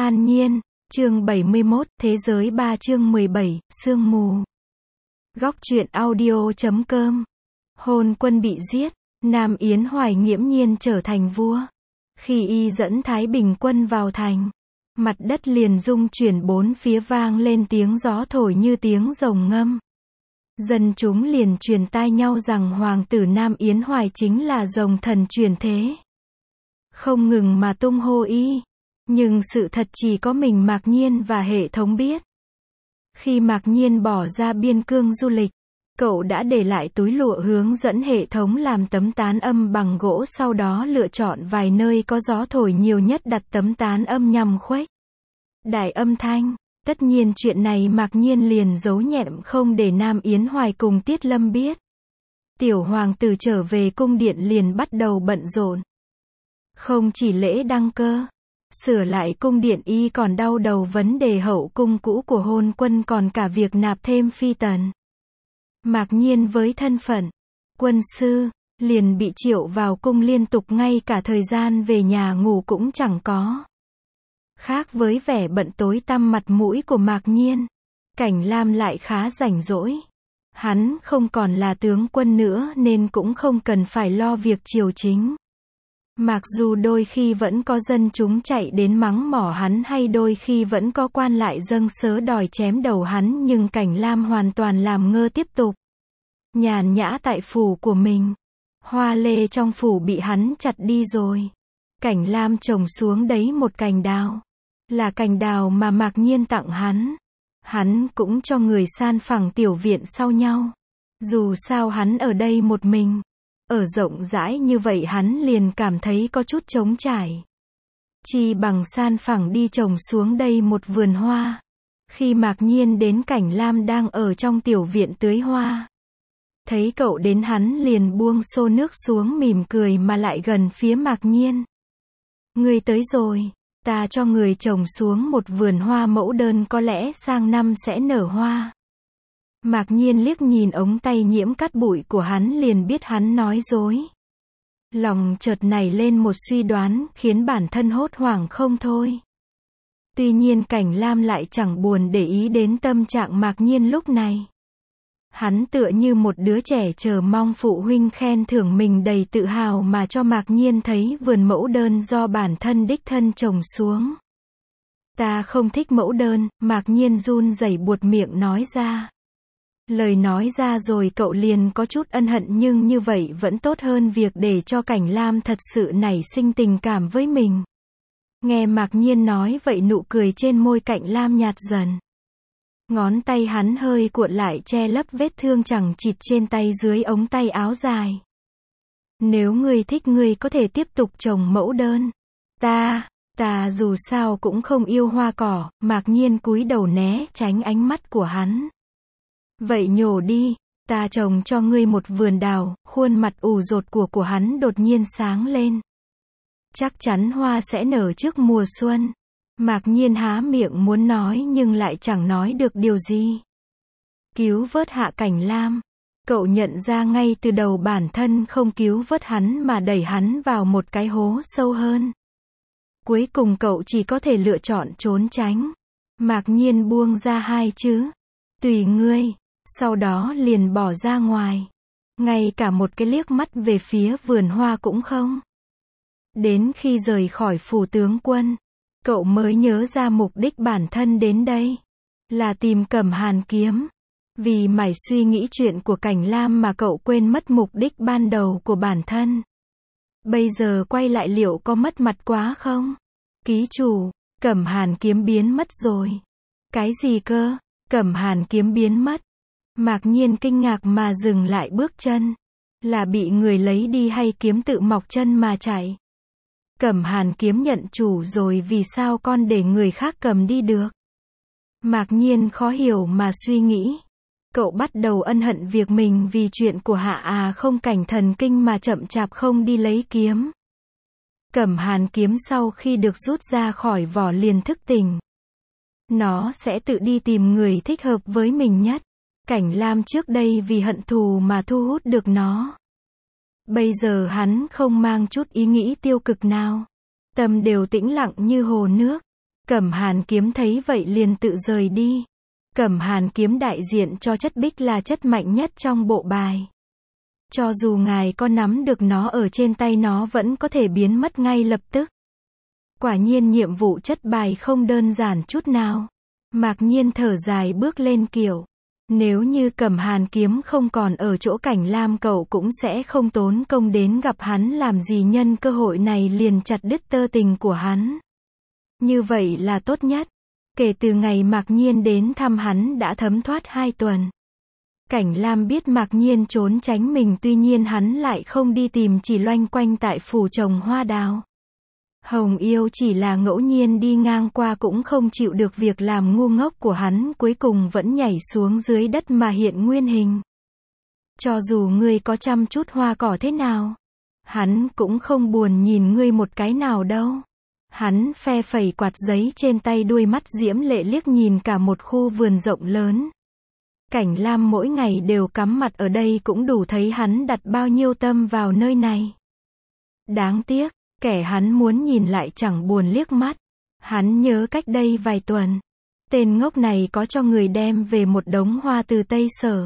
An Nhiên, chương 71, Thế giới 3 chương 17, Sương mù. Góc truyện audio.com. Hôn Quân bị giết, Nam Yến Hoài nghiễm nhiên trở thành vua. Khi y dẫn Thái Bình quân vào thành, mặt đất liền rung chuyển, bốn phía vang lên tiếng gió thổi như tiếng rồng ngâm. Dân chúng liền truyền tai nhau rằng hoàng tử Nam Yến Hoài chính là rồng thần chuyển thế. Không ngừng mà tung hô y. Nhưng sự thật chỉ có mình Mạc Nhiên và hệ thống biết. Khi Mạc Nhiên bỏ ra biên cương du lịch, cậu đã để lại túi lụa hướng dẫn hệ thống làm tấm tán âm bằng gỗ, sau đó lựa chọn vài nơi có gió thổi nhiều nhất đặt tấm tán âm nhằm khuếch đại âm thanh. Tất nhiên chuyện này Mạc Nhiên liền giấu nhẹm không để Nam Yến Hoài cùng Tiết Lâm biết. Tiểu hoàng tử trở về cung điện liền bắt đầu bận rộn. Không chỉ lễ đăng cơ, sửa lại cung điện, y còn đau đầu vấn đề hậu cung cũ của Hôn Quân, còn cả việc nạp thêm phi tần. Mạc Nhiên với thân phận quân sư, liền bị triệu vào cung liên tục, ngay cả thời gian về nhà ngủ cũng chẳng có. Khác với vẻ bận tối tăm mặt mũi của Mạc Nhiên, Cảnh Lam lại khá rảnh rỗi. Hắn không còn là tướng quân nữa nên cũng không cần phải lo việc triều chính. Mặc dù đôi khi vẫn có dân chúng chạy đến mắng mỏ hắn, hay đôi khi vẫn có quan lại dâng sớ đòi chém đầu hắn, nhưng Cảnh Lam hoàn toàn làm ngơ, tiếp tục nhàn nhã tại phủ của mình. Hoa lê trong phủ bị hắn chặt đi rồi. Cảnh Lam trồng xuống đấy một cành đào. Là cành đào mà Mạc Nhiên tặng hắn. Hắn cũng cho người san phẳng tiểu viện sau nhau. Dù sao hắn ở đây một mình. Ở rộng rãi như vậy hắn liền cảm thấy có chút trống trải. Chi bằng san phẳng đi trồng xuống đây một vườn hoa. Khi Mạc Nhiên đến, Cảnh Lam đang ở trong tiểu viện tưới hoa. Thấy cậu đến, hắn liền buông xô nước xuống, mỉm cười mà lại gần phía Mạc Nhiên. Người tới rồi, ta cho người trồng xuống một vườn hoa mẫu đơn, có lẽ sang năm sẽ nở hoa. Mạc Nhiên liếc nhìn ống tay nhiễm cát bụi của hắn liền biết hắn nói dối. Lòng chợt nảy lên một suy đoán, khiến bản thân hốt hoảng không thôi. Tuy nhiên Cảnh Lam lại chẳng buồn để ý đến tâm trạng Mạc Nhiên lúc này. Hắn tựa như một đứa trẻ chờ mong phụ huynh khen thưởng mình, đầy tự hào mà cho Mạc Nhiên thấy vườn mẫu đơn do bản thân đích thân trồng xuống. Ta không thích mẫu đơn, Mạc Nhiên run rẩy buột miệng nói ra. Lời nói ra rồi cậu liền có chút ân hận, nhưng như vậy vẫn tốt hơn việc để cho Cảnh Lam thật sự nảy sinh tình cảm với mình. Nghe Mạc Nhiên nói vậy, nụ cười trên môi Cảnh Lam nhạt dần. Ngón tay hắn hơi cuộn lại che lấp vết thương chẳng chịt trên tay dưới ống tay áo dài. Nếu ngươi thích, ngươi có thể tiếp tục trồng mẫu đơn. Ta dù sao cũng không yêu hoa cỏ. Mạc Nhiên cúi đầu né tránh ánh mắt của hắn. Vậy nhổ đi, ta trồng cho ngươi một vườn đào. Khuôn mặt ủ rột của hắn đột nhiên sáng lên. Chắc chắn hoa sẽ nở trước mùa xuân. Mạc Nhiên há miệng muốn nói nhưng lại chẳng nói được điều gì. Cứu vớt hạ Cảnh Lam. Cậu nhận ra ngay từ đầu bản thân không cứu vớt hắn mà đẩy hắn vào một cái hố sâu hơn. Cuối cùng cậu chỉ có thể lựa chọn trốn tránh. Mạc Nhiên buông ra hai chữ. Tùy ngươi. Sau đó liền bỏ ra ngoài. Ngay cả một cái liếc mắt về phía vườn hoa cũng không. Đến khi rời khỏi phủ tướng quân, cậu mới nhớ ra mục đích bản thân đến đây. Là tìm Cẩm Hàn kiếm. Vì mải suy nghĩ chuyện của Cảnh Lam mà cậu quên mất mục đích ban đầu của bản thân. Bây giờ quay lại liệu có mất mặt quá không? Ký chủ, Cẩm Hàn kiếm biến mất rồi. Cái gì cơ? Cẩm Hàn kiếm biến mất. Mạc Nhiên kinh ngạc mà dừng lại bước chân. Là bị người lấy đi hay kiếm tự mọc chân mà chạy? Cẩm Hàn kiếm nhận chủ rồi, vì sao con để người khác cầm đi được? Mạc Nhiên khó hiểu mà suy nghĩ. Cậu bắt đầu ân hận việc mình vì chuyện của Hạ không cảnh thần kinh mà chậm chạp không đi lấy kiếm. Cẩm Hàn kiếm sau khi được rút ra khỏi vỏ liền thức tỉnh. Nó sẽ tự đi tìm người thích hợp với mình nhất. Cảnh Lam trước đây vì hận thù mà thu hút được nó. Bây giờ hắn không mang chút ý nghĩ tiêu cực nào. Tâm đều tĩnh lặng như hồ nước. Cẩm Hàn Kiếm thấy vậy liền tự rời đi. Cẩm Hàn Kiếm đại diện cho chất bích là chất mạnh nhất trong bộ bài. Cho dù ngài có nắm được nó ở trên tay nó vẫn có thể biến mất ngay lập tức. Quả nhiên nhiệm vụ chất bài không đơn giản chút nào. Mạc Nhiên thở dài bước lên kiệu. Nếu như Cẩm Hàn Kiếm không còn ở chỗ Cảnh Lam cậu cũng sẽ không tốn công đến gặp hắn làm gì, nhân cơ hội này liền chặt đứt tơ tình của hắn. Như vậy là tốt nhất. Kể từ ngày Mạc Nhiên đến thăm hắn đã thấm thoát 2 tuần. Cảnh Lam biết Mạc Nhiên trốn tránh mình, tuy nhiên hắn lại không đi tìm, chỉ loanh quanh tại phủ trồng hoa đào. Hồng Yêu chỉ là ngẫu nhiên đi ngang qua cũng không chịu được việc làm ngu ngốc của hắn, cuối cùng vẫn nhảy xuống dưới đất mà hiện nguyên hình. Cho dù ngươi có chăm chút hoa cỏ thế nào, hắn cũng không buồn nhìn ngươi một cái nào đâu. Hắn phe phẩy quạt giấy trên tay, đuôi mắt diễm lệ liếc nhìn cả một khu vườn rộng lớn. Cảnh Lam mỗi ngày đều cắm mặt ở đây cũng đủ thấy hắn đặt bao nhiêu tâm vào nơi này. Đáng tiếc, kẻ hắn muốn nhìn lại chẳng buồn liếc mắt. Hắn nhớ cách đây vài tuần, tên ngốc này có cho người đem về một đống hoa từ Tây Sở.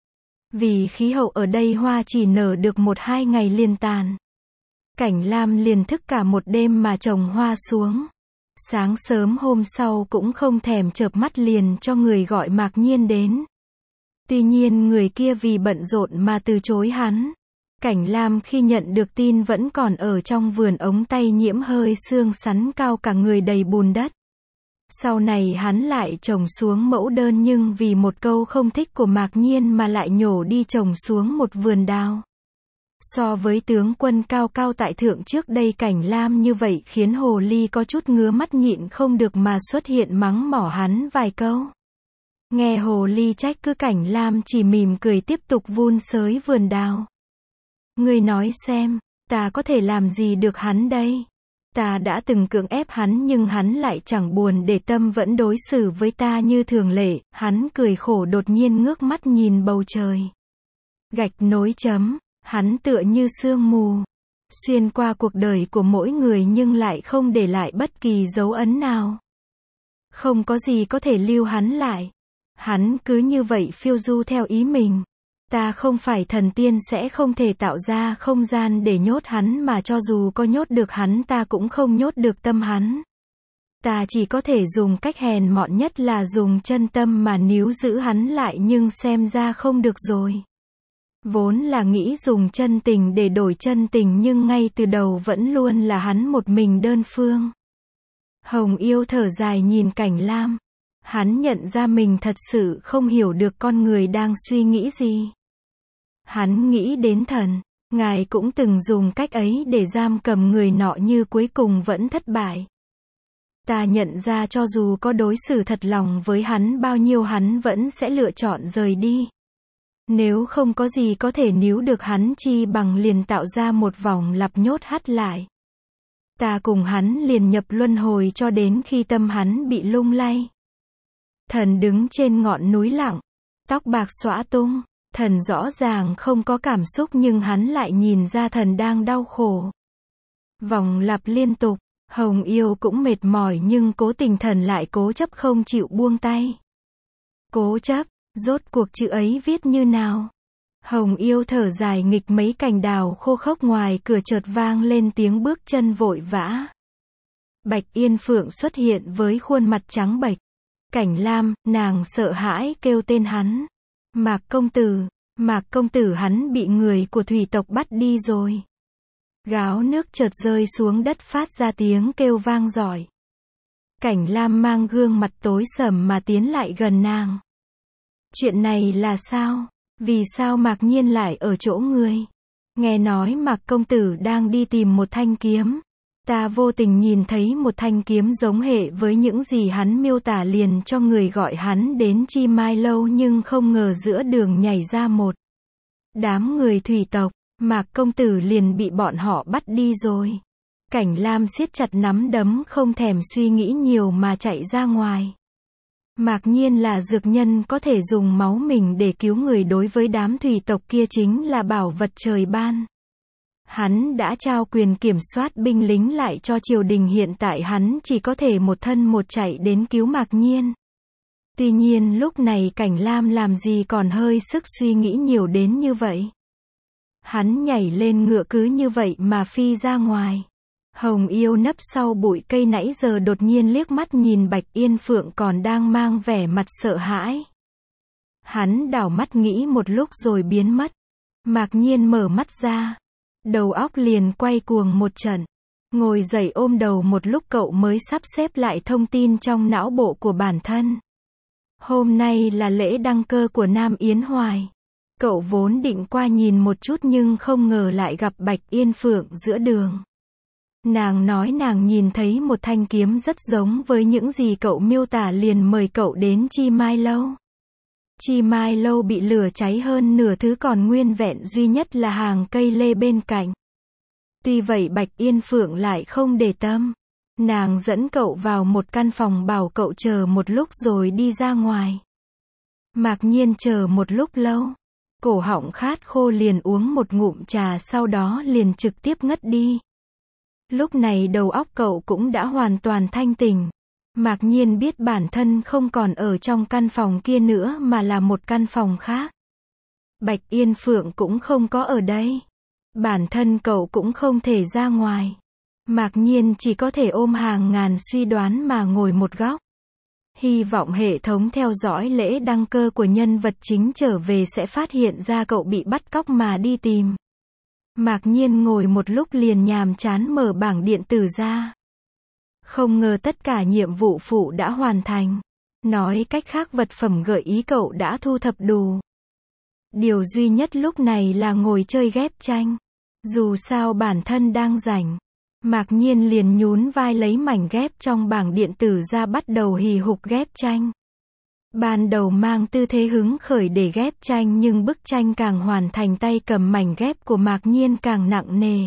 Vì khí hậu ở đây hoa chỉ nở được 1-2 ngày liền tàn. Cảnh Lam liền thức cả một đêm mà trồng hoa xuống. Sáng sớm hôm sau cũng không thèm chợp mắt liền cho người gọi Mạc Nhiên đến. Tuy nhiên người kia vì bận rộn mà từ chối hắn. Cảnh Lam khi nhận được tin vẫn còn ở trong vườn, ống tay nhiễm hơi sương sắn, cao cả người đầy bùn đất. Sau này hắn lại trồng xuống mẫu đơn, nhưng vì một câu không thích của Mạc Nhiên mà lại nhổ đi trồng xuống một vườn đào. So với tướng quân cao cao tại thượng trước đây Cảnh Lam như vậy khiến hồ ly có chút ngứa mắt, nhịn không được mà xuất hiện mắng mỏ hắn vài câu. Nghe hồ ly trách cứ, Cảnh Lam chỉ mỉm cười tiếp tục vun sới vườn đào. Ngươi nói xem, ta có thể làm gì được hắn đây? Ta đã từng cưỡng ép hắn nhưng hắn lại chẳng buồn để tâm, vẫn đối xử với ta như thường lệ. Hắn cười khổ, đột nhiên ngước mắt nhìn bầu trời. Gạch nối chấm, hắn tựa như sương mù, xuyên qua cuộc đời của mỗi người nhưng lại không để lại bất kỳ dấu ấn nào. Không có gì có thể lưu hắn lại. Hắn cứ như vậy phiêu du theo ý mình. Ta không phải thần tiên sẽ không thể tạo ra không gian để nhốt hắn, mà cho dù có nhốt được hắn ta cũng không nhốt được tâm hắn. Ta chỉ có thể dùng cách hèn mọn nhất là dùng chân tâm mà níu giữ hắn lại, nhưng xem ra không được rồi. Vốn là nghĩ dùng chân tình để đổi chân tình, nhưng ngay từ đầu vẫn luôn là hắn một mình đơn phương. Hồng Yêu thở dài nhìn Cảnh Lam. Hắn nhận ra mình thật sự không hiểu được con người đang suy nghĩ gì. Hắn nghĩ đến thần, ngài cũng từng dùng cách ấy để giam cầm người nọ như cuối cùng vẫn thất bại. Ta nhận ra cho dù có đối xử thật lòng với hắn bao nhiêu hắn vẫn sẽ lựa chọn rời đi. Nếu không có gì có thể níu được hắn, chi bằng liền tạo ra một vòng lặp nhốt hắt lại. Ta cùng hắn liền nhập luân hồi cho đến khi tâm hắn bị lung lay. Thần đứng trên ngọn núi lặng, tóc bạc xõa tung. Thần rõ ràng không có cảm xúc nhưng hắn lại nhìn ra thần đang đau khổ. Vòng lặp liên tục, Hồng Yêu cũng mệt mỏi nhưng cố tình thần lại cố chấp không chịu buông tay. Cố chấp, rốt cuộc chữ ấy viết như nào? Hồng Yêu thở dài nghịch mấy cành đào khô khốc, ngoài cửa chợt vang lên tiếng bước chân vội vã. Bạch Yên Phượng xuất hiện với khuôn mặt trắng bệch. Cảnh Lam, nàng sợ hãi kêu tên hắn. Mạc công tử, Mạc công tử, hắn bị người của thủy tộc bắt đi rồi. Gáo nước chợt rơi xuống đất phát ra tiếng kêu vang dội. Cảnh Lam mang gương mặt tối sầm mà tiến lại gần nàng. Chuyện này là sao? Vì sao Mạc Nhiên lại ở chỗ ngươi? Nghe nói Mạc công tử đang đi tìm một thanh kiếm. Ta vô tình nhìn thấy một thanh kiếm giống hệ với những gì hắn miêu tả, liền cho người gọi hắn đến Chi Mai Lâu, nhưng không ngờ giữa đường nhảy ra một đám người thủy tộc. Mạc công tử liền bị bọn họ bắt đi rồi. Cảnh Lam siết chặt nắm đấm, không thèm suy nghĩ nhiều mà chạy ra ngoài. Mạc Nhiên là dược nhân, có thể dùng máu mình để cứu người, đối với đám thủy tộc kia chính là bảo vật trời ban. Hắn đã trao quyền kiểm soát binh lính lại cho triều đình, hiện tại hắn chỉ có thể một thân một chạy đến cứu Mạc Nhiên. Tuy nhiên lúc này Cảnh Lam làm gì còn hơi sức suy nghĩ nhiều đến như vậy. Hắn nhảy lên ngựa cứ như vậy mà phi ra ngoài. Hồng Yêu nấp sau bụi cây nãy giờ đột nhiên liếc mắt nhìn Bạch Yên Phượng còn đang mang vẻ mặt sợ hãi. Hắn đảo mắt nghĩ một lúc rồi biến mất. Mạc Nhiên mở mắt ra. Đầu óc liền quay cuồng một trận. Ngồi dậy ôm đầu một lúc cậu mới sắp xếp lại thông tin trong não bộ của bản thân. Hôm nay là lễ đăng cơ của Nam Yến Hoài. Cậu vốn định qua nhìn một chút nhưng không ngờ lại gặp Bạch Yên Phượng giữa đường. Nàng nói nàng nhìn thấy một thanh kiếm rất giống với những gì cậu miêu tả liền mời cậu đến Chi Mai Lâu. Chi Mai Lâu bị lửa cháy hơn nửa thứ, còn nguyên vẹn duy nhất là hàng cây lê bên cạnh. Tuy vậy Bạch Yên Phượng lại không để tâm. Nàng dẫn cậu vào một căn phòng bảo cậu chờ một lúc rồi đi ra ngoài. Mạc Nhiên chờ một lúc lâu. Cổ họng khát khô liền uống một ngụm trà, sau đó liền trực tiếp ngất đi. Lúc này đầu óc cậu cũng đã hoàn toàn thanh tỉnh. Mạc Nhiên biết bản thân không còn ở trong căn phòng kia nữa mà là một căn phòng khác. Bạch Yên Phượng cũng không có ở đây. Bản thân cậu cũng không thể ra ngoài. Mạc Nhiên chỉ có thể ôm hàng ngàn suy đoán mà ngồi một góc. Hy vọng hệ thống theo dõi lễ đăng cơ của nhân vật chính trở về sẽ phát hiện ra cậu bị bắt cóc mà đi tìm. Mạc Nhiên ngồi một lúc liền nhàm chán mở bảng điện tử ra. Không ngờ tất cả nhiệm vụ phụ đã hoàn thành. Nói cách khác vật phẩm gợi ý cậu đã thu thập đủ. Điều duy nhất lúc này là ngồi chơi ghép tranh. Dù sao bản thân đang rảnh. Mạc Nhiên liền nhún vai lấy mảnh ghép trong bảng điện tử ra bắt đầu hì hục ghép tranh. Ban đầu mang tư thế hứng khởi để ghép tranh nhưng bức tranh càng hoàn thành tay cầm mảnh ghép của Mạc Nhiên càng nặng nề.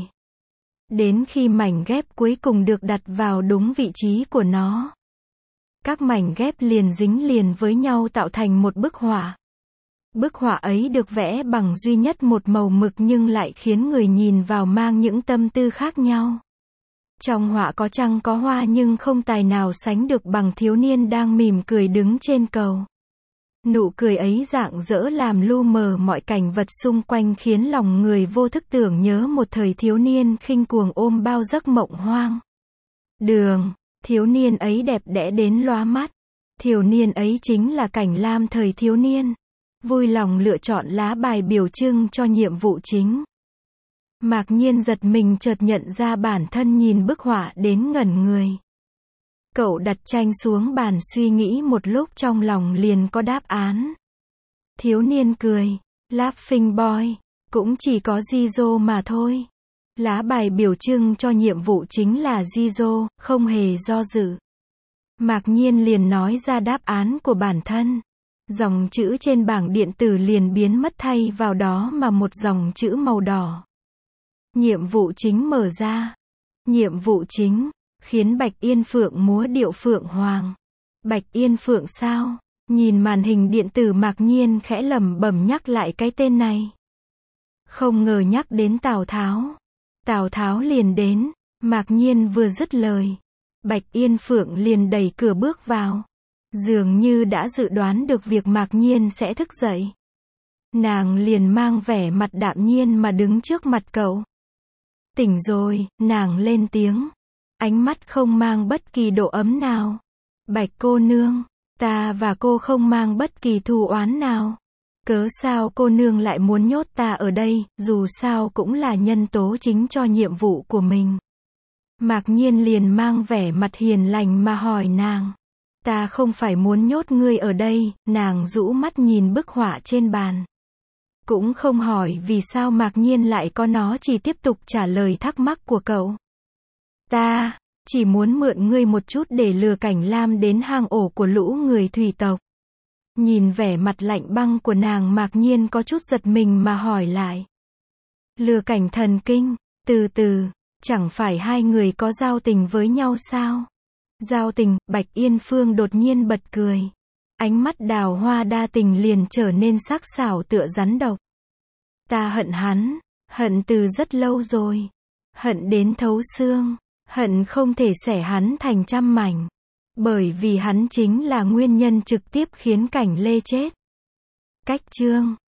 Đến khi mảnh ghép cuối cùng được đặt vào đúng vị trí của nó. Các mảnh ghép liền dính liền với nhau tạo thành một bức họa. Bức họa ấy được vẽ bằng duy nhất một màu mực nhưng lại khiến người nhìn vào mang những tâm tư khác nhau. Trong họa có trăng có hoa nhưng không tài nào sánh được bằng thiếu niên đang mỉm cười đứng trên cầu. Nụ cười ấy rạng rỡ làm lu mờ mọi cảnh vật xung quanh khiến lòng người vô thức tưởng nhớ một thời thiếu niên khinh cuồng ôm bao giấc mộng hoang. Đường, thiếu niên ấy đẹp đẽ đến lóa mắt. Thiếu niên ấy chính là Cảnh Lam thời thiếu niên. Vui lòng lựa chọn lá bài biểu trưng cho nhiệm vụ chính. Mạc Nhiên giật mình chợt nhận ra bản thân nhìn bức họa đến ngẩn người. Cậu đặt tranh xuống bàn suy nghĩ một lúc trong lòng liền có đáp án. Thiếu niên cười. Laughing boy. Cũng chỉ có Jizo mà thôi. Lá bài biểu trưng cho nhiệm vụ chính là Jizo, không hề do dự. Mạc Nhiên liền nói ra đáp án của bản thân. Dòng chữ trên bảng điện tử liền biến mất thay vào đó mà một dòng chữ màu đỏ. Nhiệm vụ chính mở ra. Nhiệm vụ chính. Khiến Bạch Yên Phượng múa điệu Phượng Hoàng. Bạch Yên Phượng sao? Nhìn màn hình điện tử Mạc Nhiên khẽ lẩm bẩm nhắc lại cái tên này. Không ngờ nhắc đến Tào Tháo. Tào Tháo liền đến. Mạc Nhiên vừa dứt lời. Bạch Yên Phượng liền đẩy cửa bước vào. Dường như đã dự đoán được việc Mạc Nhiên sẽ thức dậy. Nàng liền mang vẻ mặt đạm nhiên mà đứng trước mặt cậu. Tỉnh rồi, nàng lên tiếng. Ánh mắt không mang bất kỳ độ ấm nào. Bạch cô nương, ta và cô không mang bất kỳ thù oán nào. Cớ sao cô nương lại muốn nhốt ta ở đây, dù sao cũng là nhân tố chính cho nhiệm vụ của mình. Mạc Nhiên liền mang vẻ mặt hiền lành mà hỏi nàng. Ta không phải muốn nhốt ngươi ở đây, nàng rũ mắt nhìn bức họa trên bàn. Cũng không hỏi vì sao Mạc Nhiên lại có, nó chỉ tiếp tục trả lời thắc mắc của cậu. Ta chỉ muốn mượn ngươi một chút để lừa Cảnh Lam đến hang ổ của lũ người thủy tộc. Nhìn vẻ mặt lạnh băng của nàng Mạc Nhiên có chút giật mình mà hỏi lại. Lừa Cảnh thần kinh, từ từ, chẳng phải hai người có giao tình với nhau sao? Giao tình, Bạch Yên Phương đột nhiên bật cười. Ánh mắt đào hoa đa tình liền trở nên sắc sảo tựa rắn độc. Ta hận hắn, Hận từ rất lâu rồi. Hận đến thấu xương. Hận không thể xẻ hắn thành trăm mảnh. Bởi vì hắn chính là nguyên nhân trực tiếp khiến Cảnh Lê chết. Cách chương